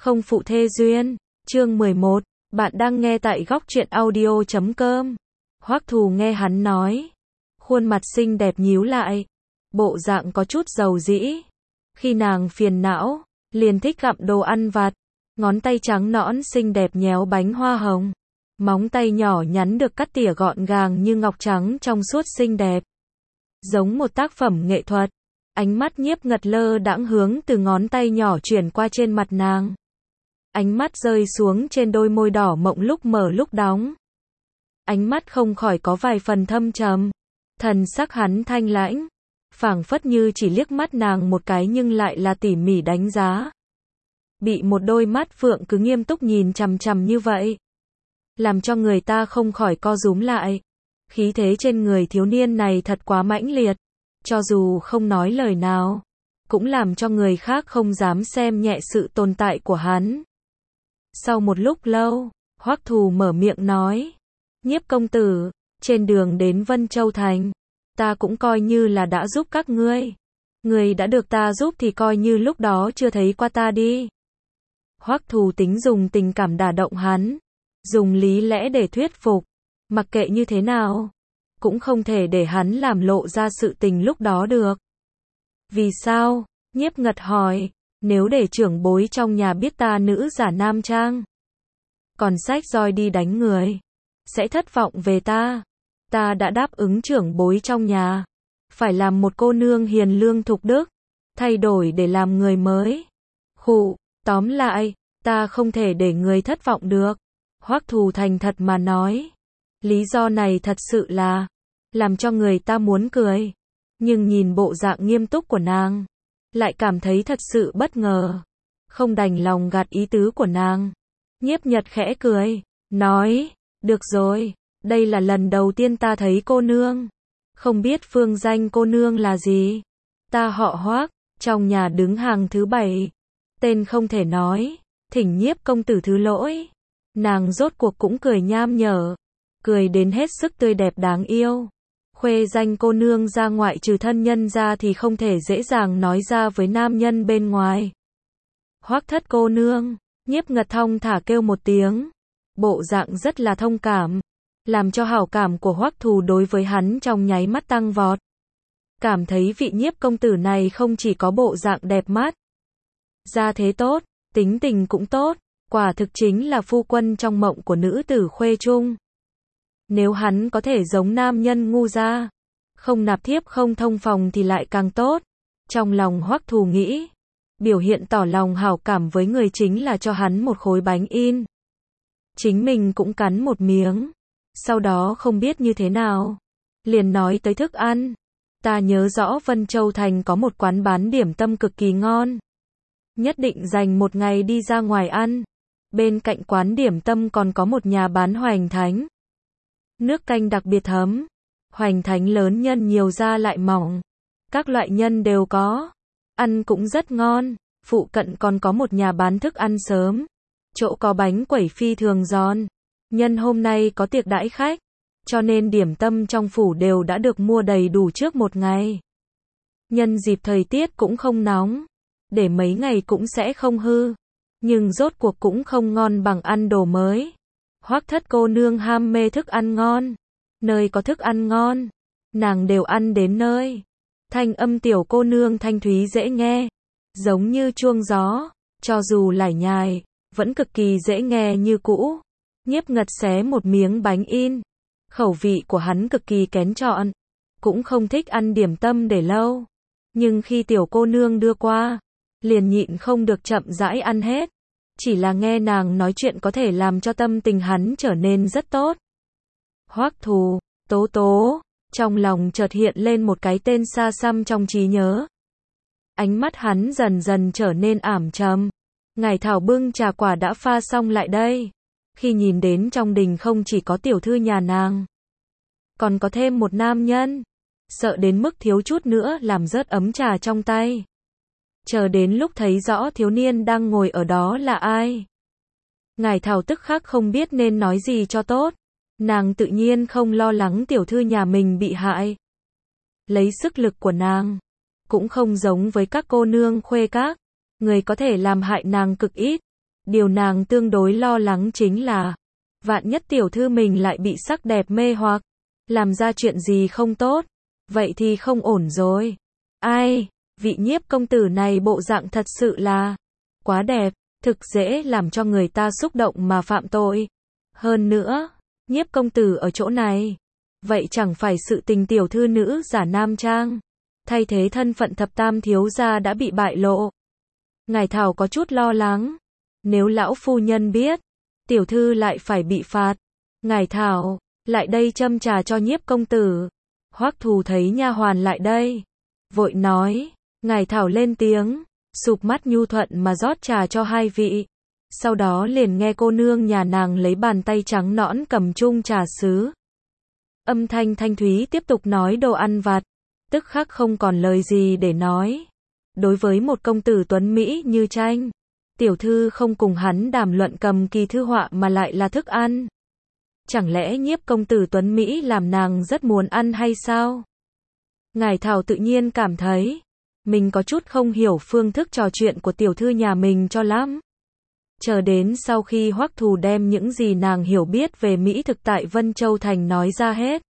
không phụ thê duyên. Chương 11, bạn đang nghe tại góc truyện audio.com. Hoắc Thù nghe hắn nói, khuôn mặt xinh đẹp nhíu lại, bộ dạng có chút dầu dĩ. Khi nàng phiền não, liền thích gặm đồ ăn vặt, ngón tay trắng nõn xinh đẹp nhéo bánh hoa hồng, móng tay nhỏ nhắn được cắt tỉa gọn gàng như ngọc trắng trong suốt xinh đẹp, giống một tác phẩm nghệ thuật. Ánh mắt Nhiếp Ngật lơ đãng hướng từ ngón tay nhỏ chuyển qua trên mặt nàng. Ánh mắt rơi xuống trên đôi môi đỏ mộng lúc mở lúc đóng. Ánh mắt không khỏi có vài phần thâm trầm. Thần sắc hắn thanh lãnh, phảng phất như chỉ liếc mắt nàng một cái nhưng lại là tỉ mỉ đánh giá. Bị một đôi mắt phượng cứ nghiêm túc nhìn chằm chằm như vậy, làm cho người ta không khỏi co rúm lại. Khí thế trên người thiếu niên này thật quá mãnh liệt, cho dù không nói lời nào, cũng làm cho người khác không dám xem nhẹ sự tồn tại của hắn. Sau một lúc lâu, Hoắc Thù mở miệng nói, Nhiếp công tử, trên đường đến Vân Châu Thành, ta cũng coi như là đã giúp các ngươi. Người đã được ta giúp thì coi như lúc đó chưa thấy qua ta đi. Hoắc Thù tính dùng tình cảm đả động hắn, dùng lý lẽ để thuyết phục, mặc kệ như thế nào, cũng không thể để hắn làm lộ ra sự tình lúc đó được. Vì sao? Nhiếp Ngật hỏi, nếu để trưởng bối trong nhà biết ta nữ giả nam trang, còn xách roi đi đánh người, sẽ thất vọng về ta. Ta đã đáp ứng trưởng bối trong nhà, phải làm một cô nương hiền lương thục đức, thay đổi để làm người mới. Khụ, tóm lại, ta không thể để người thất vọng được. Hoắc Thù thành thật mà nói, lý do này thật sự là làm cho người ta muốn cười, nhưng nhìn bộ dạng nghiêm túc của nàng, lại cảm thấy thật sự bất ngờ, không đành lòng gạt ý tứ của nàng. Nhiếp Nhật khẽ cười, nói, được rồi, đây là lần đầu tiên ta thấy cô nương, không biết phương danh cô nương là gì. Ta họ Hoắc, trong nhà đứng hàng thứ 7, tên không thể nói, thỉnh Nhiếp công tử thứ lỗi. Nàng rốt cuộc cũng cười nham nhở, cười đến hết sức tươi đẹp đáng yêu. Khuê danh cô nương ra ngoại trừ thân nhân ra thì không thể dễ dàng nói ra với nam nhân bên ngoài. Hoắc thất cô nương, Nhiếp Ngật thong thả kêu một tiếng, bộ dạng rất là thông cảm, làm cho hảo cảm của Hoắc Thù đối với hắn trong nháy mắt tăng vọt. Cảm thấy vị Nhiếp công tử này không chỉ có bộ dạng đẹp mắt, gia thế tốt, tính tình cũng tốt, quả thực chính là phu quân trong mộng của nữ tử khuê trung. Nếu hắn có thể giống nam nhân ngu gia, không nạp thiếp không thông phòng thì lại càng tốt. Trong lòng Hoắc Thù nghĩ, biểu hiện tỏ lòng hảo cảm với người chính là cho hắn một khối bánh in. Chính mình cũng cắn một miếng, sau đó không biết như thế nào, liền nói tới thức ăn. Ta nhớ rõ Vân Châu Thành có một quán bán điểm tâm cực kỳ ngon, nhất định dành một ngày đi ra ngoài ăn. Bên cạnh quán điểm tâm còn có một nhà bán hoành thánh, nước canh đặc biệt thấm, hoành thánh lớn nhân nhiều da lại mỏng, các loại nhân đều có, ăn cũng rất ngon. Phụ cận còn có một nhà bán thức ăn sớm, chỗ có bánh quẩy phi thường giòn. Nhân hôm nay có tiệc đãi khách, cho nên điểm tâm trong phủ đều đã được mua đầy đủ trước một ngày. Nhân dịp thời tiết cũng không nóng, để mấy ngày cũng sẽ không hư, nhưng rốt cuộc cũng không ngon bằng ăn đồ mới. Hoắc thất cô nương ham mê thức ăn ngon, nơi có thức ăn ngon, nàng đều ăn đến nơi. Thanh âm tiểu cô nương thanh thúy dễ nghe, giống như chuông gió, cho dù lải nhải, vẫn cực kỳ dễ nghe như cũ. Nhiếp Ngật xé một miếng bánh in, khẩu vị của hắn cực kỳ kén chọn, cũng không thích ăn điểm tâm để lâu, nhưng khi tiểu cô nương đưa qua, liền nhịn không được chậm rãi ăn hết. Chỉ là nghe nàng nói chuyện có thể làm cho tâm tình hắn trở nên rất tốt. Hoắc Thù, Tố Tố, trong lòng chợt hiện lên một cái tên xa xăm trong trí nhớ. Ánh mắt hắn dần dần trở nên ảm trầm. Ngải Thảo bưng trà quả đã pha xong lại đây. Khi nhìn đến trong đình không chỉ có tiểu thư nhà nàng, còn có thêm một nam nhân, sợ đến mức thiếu chút nữa làm rớt ấm trà trong tay. Chờ đến lúc thấy rõ thiếu niên đang ngồi ở đó là ai, Ngải Thảo tức khắc không biết nên nói gì cho tốt. Nàng tự nhiên không lo lắng tiểu thư nhà mình bị hại. Lấy sức lực của nàng, cũng không giống với các cô nương khuê các, người có thể làm hại nàng cực ít. Điều nàng tương đối lo lắng chính là, vạn nhất tiểu thư mình lại bị sắc đẹp mê hoặc, làm ra chuyện gì không tốt, vậy thì không ổn rồi. Ai, vị Nhiếp công tử này bộ dạng thật sự là quá đẹp, thực dễ làm cho người ta xúc động mà phạm tội. Hơn nữa, Nhiếp công tử ở chỗ này, vậy chẳng phải sự tình tiểu thư nữ giả nam trang, thay thế thân phận thập tam thiếu gia đã bị bại lộ. Ngải Thảo có chút lo lắng, nếu lão phu nhân biết, tiểu thư lại phải bị phạt. Ngải Thảo, lại đây châm trà cho Nhiếp công tử. Hoắc Thù thấy nha hoàn lại đây, vội nói. Ngải Thảo lên tiếng, sụp mắt nhu thuận mà rót trà cho hai vị. Sau đó liền nghe cô nương nhà nàng lấy bàn tay trắng nõn cầm chung trà sứ. Âm thanh thanh thúy tiếp tục nói đồ ăn vặt, tức khắc không còn lời gì để nói. Đối với một công tử tuấn Mỹ như tranh, tiểu thư không cùng hắn đàm luận cầm kỳ thư họa mà lại là thức ăn. Chẳng lẽ Nhiếp công tử tuấn Mỹ làm nàng rất muốn ăn hay sao? Ngải Thảo tự nhiên cảm thấy, mình có chút không hiểu phương thức trò chuyện của tiểu thư nhà mình cho lắm. Chờ đến sau khi Hoắc Thù đem những gì nàng hiểu biết về Mỹ thực tại Vân Châu Thành nói ra hết.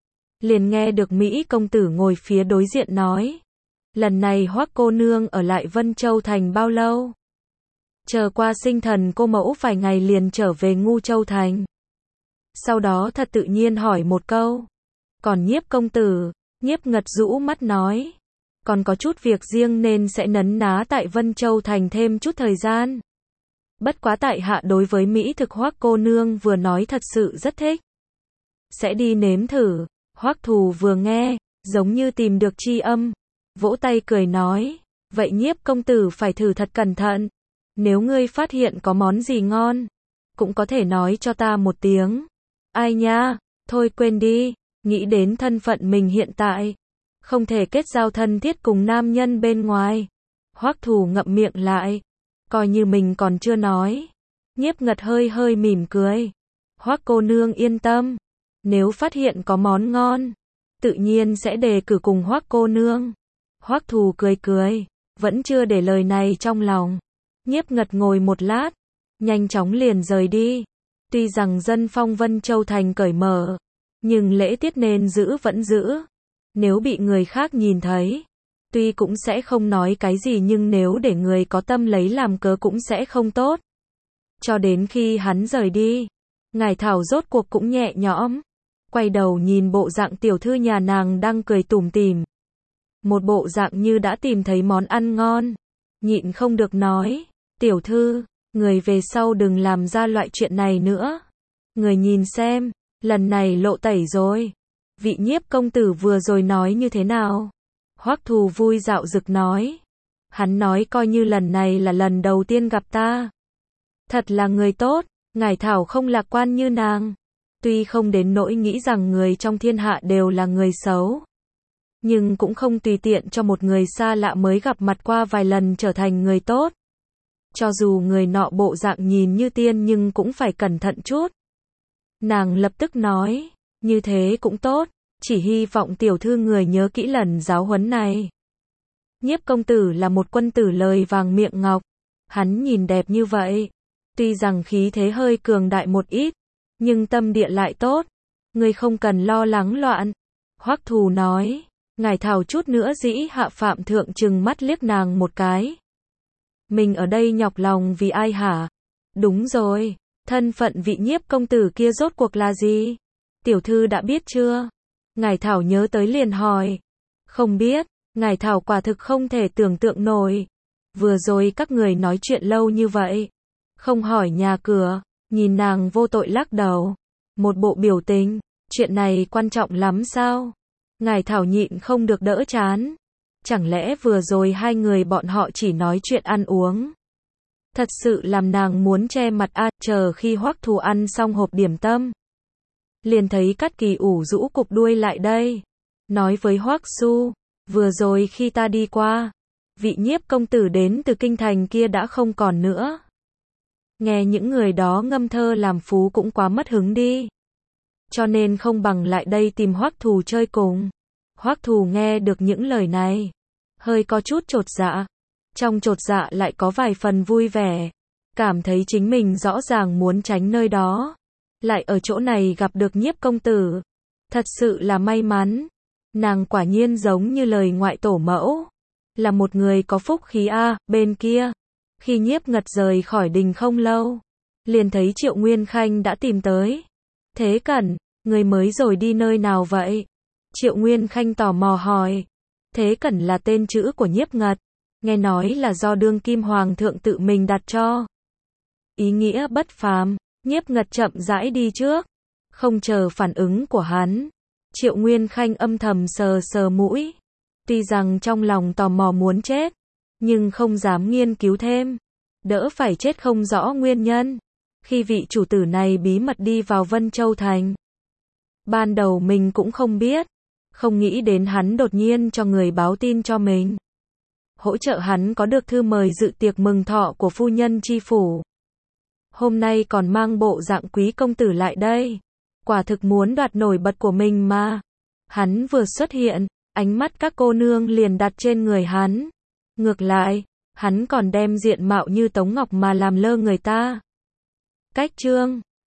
Liền nghe được Mỹ công tử ngồi phía đối diện nói. Lần này Hoắc cô nương ở lại Vân Châu Thành bao lâu? Chờ qua sinh thần cô mẫu vài ngày liền trở về Ngu Châu Thành. Sau đó thật tự nhiên hỏi một câu. Còn Nhiếp công tử, Nhiếp Ngật rũ mắt nói. Còn có chút việc riêng nên sẽ nấn ná tại Vân Châu Thành thêm chút thời gian. Bất quá tại hạ đối với Mỹ thực Hoắc cô nương vừa nói thật sự rất thích. Sẽ đi nếm thử. Hoắc Thù vừa nghe, giống như tìm được tri âm, vỗ tay cười nói, vậy Nhiếp công tử phải thử thật cẩn thận. Nếu ngươi phát hiện có món gì ngon, cũng có thể nói cho ta một tiếng. Ai nha, thôi quên đi, nghĩ đến thân phận mình hiện tại, không thể kết giao thân thiết cùng nam nhân bên ngoài. Hoắc Thù ngậm miệng lại, coi như mình còn chưa nói. Nhiếp Ngật hơi hơi mỉm cười. Hoắc cô nương yên tâm, nếu phát hiện có món ngon, tự nhiên sẽ đề cử cùng Hoắc cô nương. Hoắc Thù cười cười, vẫn chưa để lời này trong lòng. Nhiếp Ngật ngồi một lát, nhanh chóng liền rời đi. Tuy rằng dân phong Vân Châu Thành cởi mở, nhưng lễ tiết nên giữ vẫn giữ. Nếu bị người khác nhìn thấy, tuy cũng sẽ không nói cái gì nhưng nếu để người có tâm lấy làm cớ cũng sẽ không tốt. Cho đến khi hắn rời đi, Ngải Thảo rốt cuộc cũng nhẹ nhõm. Quay đầu nhìn bộ dạng tiểu thư nhà nàng đang cười tủm tỉm. Một bộ dạng như đã tìm thấy món ăn ngon. Nhịn không được nói, tiểu thư, người về sau đừng làm ra loại chuyện này nữa. Người nhìn xem, lần này lộ tẩy rồi. Vị Nhiếp công tử vừa rồi nói như thế nào? Hoắc Thù vui dạo dực nói. Hắn nói coi như lần này là lần đầu tiên gặp ta. Thật là người tốt, Ngải Thảo không lạc quan như nàng. Tuy không đến nỗi nghĩ rằng người trong thiên hạ đều là người xấu, nhưng cũng không tùy tiện cho một người xa lạ mới gặp mặt qua vài lần trở thành người tốt. Cho dù người nọ bộ dạng nhìn như tiên nhưng cũng phải cẩn thận chút. Nàng lập tức nói, như thế cũng tốt, chỉ hy vọng tiểu thư người nhớ kỹ lần giáo huấn này. Nhiếp công tử là một quân tử lời vàng miệng ngọc, hắn nhìn đẹp như vậy, tuy rằng khí thế hơi cường đại một ít, nhưng tâm địa lại tốt, ngươi không cần lo lắng loạn. Hoắc Thù nói, Ngải Thảo chút nữa dĩ hạ phạm thượng trừng mắt liếc nàng một cái. Mình ở đây nhọc lòng vì ai hả? Đúng rồi, thân phận vị Nhiếp công tử kia rốt cuộc là gì? Tiểu thư đã biết chưa? Ngải Thảo nhớ tới liền hỏi. Không biết, Ngải Thảo quả thực không thể tưởng tượng nổi. Vừa rồi các người nói chuyện lâu như vậy, không hỏi nhà cửa, nhìn nàng vô tội lắc đầu. Một bộ biểu tình, chuyện này quan trọng lắm sao? Ngải Thảo nhịn không được đỡ chán. Chẳng lẽ vừa rồi hai người bọn họ chỉ nói chuyện ăn uống? Thật sự làm nàng muốn che mặt chờ khi Hoắc Thù ăn xong hộp điểm tâm. Liền thấy Cát Kỳ ủ rũ cục đuôi lại đây. Nói với Hoắc Su, vừa rồi khi ta đi qua, vị Nhiếp công tử đến từ kinh thành kia đã không còn nữa. Nghe những người đó ngâm thơ làm phú cũng quá mất hứng đi. Cho nên không bằng lại đây tìm Hoắc Thù chơi cùng. Hoắc Thù nghe được những lời này, hơi có chút chột dạ. Trong chột dạ lại có vài phần vui vẻ. cảm thấy chính mình rõ ràng muốn tránh nơi đó. Lại ở chỗ này gặp được Nhiếp công tử. Thật sự là may mắn. Nàng quả nhiên giống như lời ngoại tổ mẫu. Là một người có phúc khí a. Bên kia, khi Nhiếp Ngật rời khỏi đình không lâu, liền thấy Triệu Nguyên Khanh đã tìm tới. Thế Cẩn, người mới rồi đi nơi nào vậy? Triệu Nguyên Khanh tò mò hỏi. Thế Cẩn là tên chữ của Nhiếp Ngật, nghe nói là do đương kim hoàng thượng tự mình đặt cho. Ý nghĩa bất phàm. Nhiếp Ngật chậm rãi đi trước, không chờ phản ứng của hắn. Triệu Nguyên Khanh âm thầm sờ sờ mũi. Tuy rằng trong lòng tò mò muốn chết, nhưng không dám nghiên cứu thêm. Đỡ phải chết không rõ nguyên nhân. Khi vị chủ tử này bí mật đi vào Vân Châu Thành, ban đầu mình cũng không biết. Không nghĩ đến hắn đột nhiên cho người báo tin cho mình, hỗ trợ hắn có được thư mời dự tiệc mừng thọ của phu nhân chi phủ. Hôm nay còn mang bộ dạng quý công tử lại đây. Quả thực muốn đoạt nổi bật của mình mà. Hắn vừa xuất hiện, ánh mắt các cô nương liền đặt trên người hắn. Ngược lại, hắn còn đem diện mạo như Tống Ngọc mà làm lơ người ta. Cách chương